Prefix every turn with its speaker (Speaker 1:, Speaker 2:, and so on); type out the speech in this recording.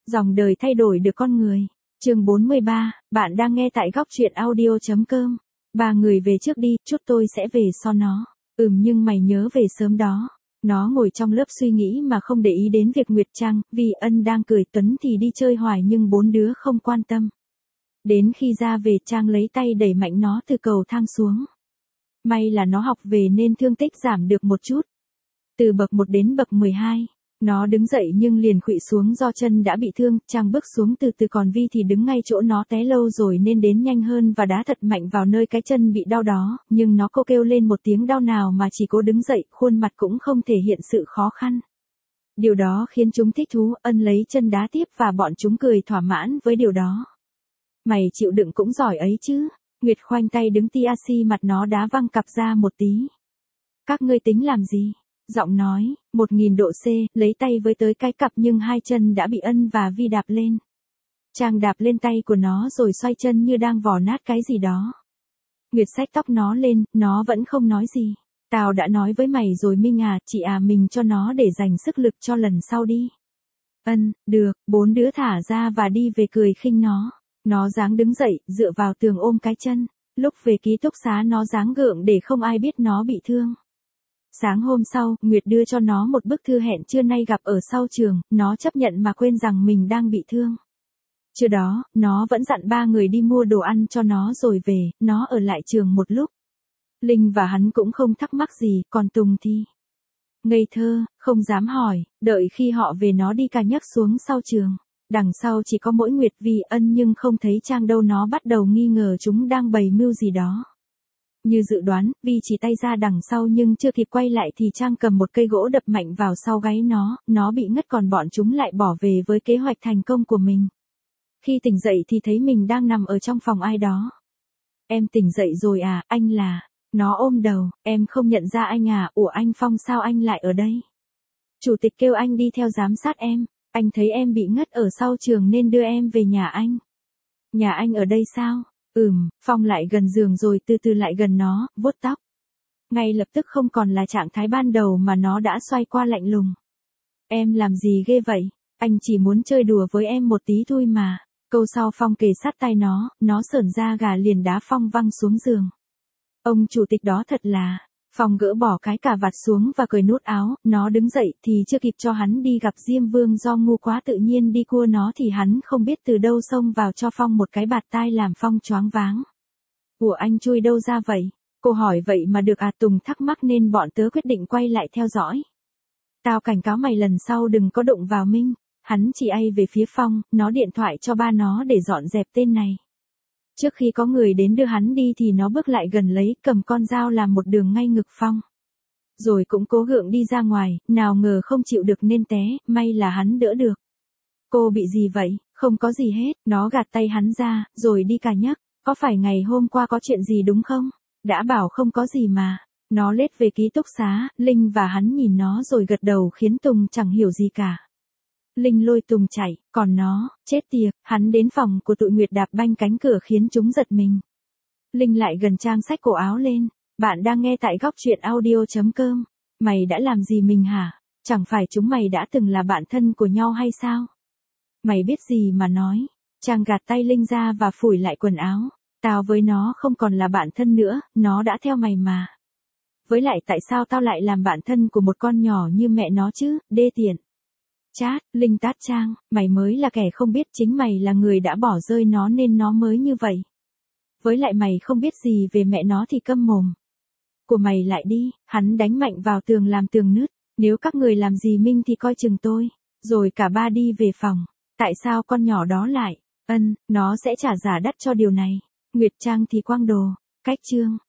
Speaker 1: Dòng đời thay đổi được con người. Chương 43, bạn đang nghe tại góc truyện audio.com. Ba người về trước đi, chút tôi sẽ về so nó. Nhưng mày nhớ về sớm đó. Nó ngồi trong lớp suy nghĩ mà không để ý đến việc Nguyệt Trang, vì Ân đang cười, Tuấn thì đi chơi hoài nhưng bốn đứa không quan tâm. Đến khi ra về Trang lấy tay đẩy mạnh nó từ cầu thang xuống. May là nó học về nên thương tích giảm được một chút. Từ bậc 1 đến bậc 12. Nó đứng dậy nhưng liền khuỵu xuống do chân đã bị thương, Trang bước xuống từ từ còn Vi thì đứng ngay chỗ nó té lâu rồi nên đến nhanh hơn và đá thật mạnh vào nơi cái chân bị đau đó, nhưng nó cô kêu lên một tiếng đau nào mà chỉ cố đứng dậy, khuôn mặt cũng không thể hiện sự khó khăn. Điều đó khiến chúng thích thú, Ân lấy chân đá tiếp và bọn chúng cười thỏa mãn với điều đó. Mày chịu đựng cũng giỏi ấy chứ. Nguyệt khoanh tay đứng ti mặt nó đá văng cặp ra một tí. Các ngươi tính làm gì? Giọng nói, 1000 độ C, lấy tay với tới cái cặp nhưng hai chân đã bị Ân và Vi đạp lên. Trang đạp lên tay của nó rồi xoay chân như đang vò nát cái gì đó. Nguyệt xách tóc nó lên, nó vẫn không nói gì. Tao đã nói với mày rồi Minh à, chị à, mình cho nó để dành sức lực cho lần sau đi. Ân, được, bốn đứa thả ra và đi về cười khinh nó. Nó dáng đứng dậy, dựa vào tường ôm cái chân. Lúc về ký túc xá nó dáng gượng để không ai biết nó bị thương. Sáng hôm sau, Nguyệt đưa cho nó một bức thư hẹn trưa nay gặp ở sau trường, nó chấp nhận mà quên rằng mình đang bị thương. Trưa đó, nó vẫn dặn ba người đi mua đồ ăn cho nó rồi về, nó ở lại trường một lúc. Linh và hắn cũng không thắc mắc gì, còn Tùng thì ngây thơ, không dám hỏi, đợi khi họ về nó đi cà nhắc xuống sau trường. Đằng sau chỉ có mỗi Nguyệt Vi Ân nhưng không thấy Trang đâu, nó bắt đầu nghi ngờ chúng đang bày mưu gì đó. Như dự đoán, Vi chỉ tay ra đằng sau nhưng chưa kịp quay lại thì Trang cầm một cây gỗ đập mạnh vào sau gáy nó bị ngất còn bọn chúng lại bỏ về với kế hoạch thành công của mình. Khi tỉnh dậy thì thấy mình đang nằm ở trong phòng ai đó. Em tỉnh dậy rồi à, anh là... Nó ôm đầu, em không nhận ra anh à, ủa anh Phong sao anh lại ở đây? Chủ tịch kêu anh đi theo giám sát em, anh thấy em bị ngất ở sau trường nên đưa em về nhà anh. Nhà anh ở đây sao? Phong lại gần giường rồi từ từ lại gần nó, vuốt tóc. Ngay lập tức không còn là trạng thái ban đầu mà nó đã xoay qua lạnh lùng. Em làm gì ghê vậy? Anh chỉ muốn chơi đùa với em một tí thôi mà. Câu sau Phong kề sát tay nó sởn da gà liền đá Phong văng xuống giường. Ông chủ tịch đó thật là... Phong gỡ bỏ cái cà vạt xuống và cởi nút áo, nó đứng dậy thì chưa kịp cho hắn đi gặp Diêm Vương do ngu quá tự nhiên đi cua nó thì hắn không biết từ đâu xông vào cho Phong một cái bạt tai làm Phong choáng váng. Ủa anh chui đâu ra vậy? Cô hỏi vậy mà được à? Tùng thắc mắc nên bọn tớ quyết định quay lại theo dõi. Tao cảnh cáo mày lần sau đừng có đụng vào Minh. Hắn chỉ ay về phía Phong, nó điện thoại cho ba nó để dọn dẹp tên này. Trước khi có người đến đưa hắn đi thì nó bước lại gần lấy cầm con dao làm một đường ngay ngực Phong. Rồi cũng cố gượng đi ra ngoài, nào ngờ không chịu được nên té, may là hắn đỡ được. Cô bị gì vậy? Không có gì hết, nó gạt tay hắn ra, rồi đi cà nhắc. Có phải ngày hôm qua có chuyện gì đúng không? Đã bảo không có gì mà. Nó lết về ký túc xá, Linh và hắn nhìn nó rồi gật đầu khiến Tùng chẳng hiểu gì cả. Linh lôi Tùng chạy, còn nó, chết tiệt, hắn đến phòng của tụi Nguyệt đạp banh cánh cửa khiến chúng giật mình. Linh lại gần Trang xách cổ áo lên, bạn đang nghe tại góc truyện audio.com, mày đã làm gì mình hả? Chẳng phải chúng mày đã từng là bạn thân của nhau hay sao? Mày biết gì mà nói? Trang gạt tay Linh ra và phủi lại quần áo, tao với nó không còn là bạn thân nữa, nó đã theo mày mà. Với lại tại sao tao lại làm bạn thân của một con nhỏ như mẹ nó chứ, đê tiện. Chát, Linh tát Trang, mày mới là kẻ không biết chính mày là người đã bỏ rơi nó nên nó mới như vậy. Với lại mày không biết gì về mẹ nó thì câm mồm. Của mày lại đi, hắn đánh mạnh vào tường làm tường nứt, nếu các người làm gì Minh thì coi chừng tôi. Rồi cả ba đi về phòng, tại sao con nhỏ đó lại, nó sẽ trả giá đắt cho điều này. Nguyệt Trang thì quang đồ, cách chương.